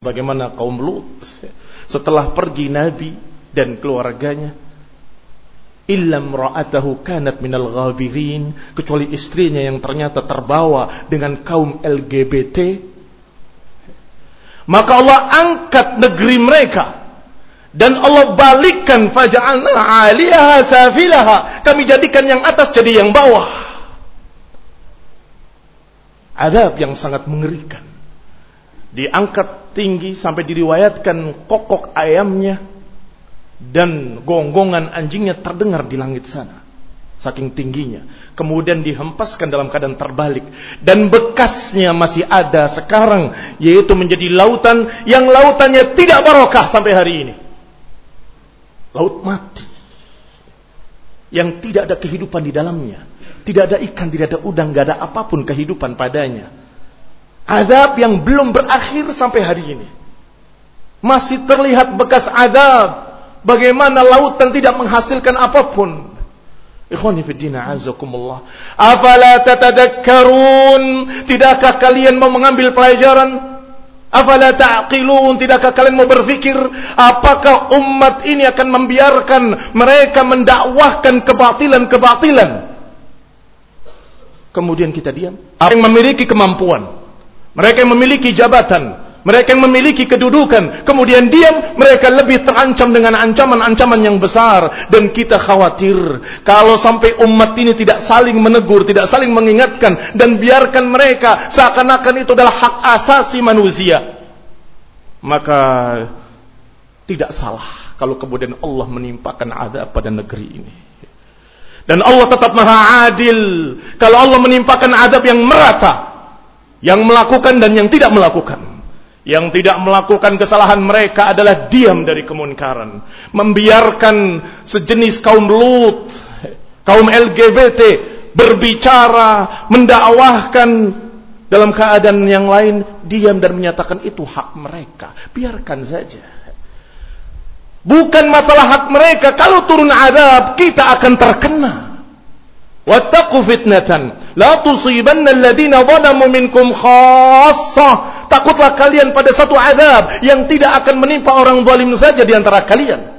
Bagaimana kaum Lut setelah pergi Nabi dan keluarganya, illam ra'atahu kanat minal ghabirin, kecuali istrinya yang ternyata terbawa dengan kaum LGBT, maka Allah angkat negeri mereka dan Allah balikkan, faja'alna 'aliyaha safilaha, kami jadikan yang atas jadi yang bawah. Azab yang sangat mengerikan. Diangkat tinggi sampai diriwayatkan kokok ayamnya dan gonggongan anjingnya terdengar di langit sana, saking tingginya. Kemudian dihempaskan dalam keadaan terbalik, dan bekasnya masih ada sekarang, yaitu menjadi lautan yang lautannya tidak barokah sampai hari ini. Laut mati yang tidak ada kehidupan di dalamnya, tidak ada ikan, tidak ada udang, tidak ada apapun kehidupan padanya. Azab yang belum berakhir sampai hari ini, masih terlihat bekas azab. Bagaimana lautan tidak menghasilkan apapun. Ikhwani fiddin, a'azakumullah. Afala tatadakkarun, tidakkah kalian mau mengambil pelajaran? Afala ta'qilun, tidakkah kalian mau berfikir, apakah umat ini akan membiarkan mereka mendakwahkan kebatilan-kebatilan, kemudian kita diam? Yang memiliki kemampuan, mereka yang memiliki jabatan, mereka yang memiliki kedudukan, kemudian diam, mereka lebih terancam dengan ancaman-ancaman yang besar. Dan kita khawatir kalau sampai umat ini tidak saling menegur, tidak saling mengingatkan, dan biarkan mereka seakan-akan itu adalah hak asasi manusia, maka tidak salah kalau kemudian Allah menimpakan azab pada negeri ini. Dan Allah tetap maha adil kalau Allah menimpakan azab yang merata, yang melakukan dan yang tidak melakukan. Yang tidak melakukan kesalahan mereka adalah diam dari kemunkaran, membiarkan sejenis kaum Lut, kaum LGBT berbicara, mendakwahkan, dalam keadaan yang lain diam dan menyatakan itu hak mereka. Biarkan saja. Bukan masalah hak mereka, kalau turun azab kita akan terkena. Wattaqu fitnatan la tusibanna alladhina zalamu minkum khassah. Takutlah kalian pada satu azab yang tidak akan menimpa orang zalim saja di antara kalian,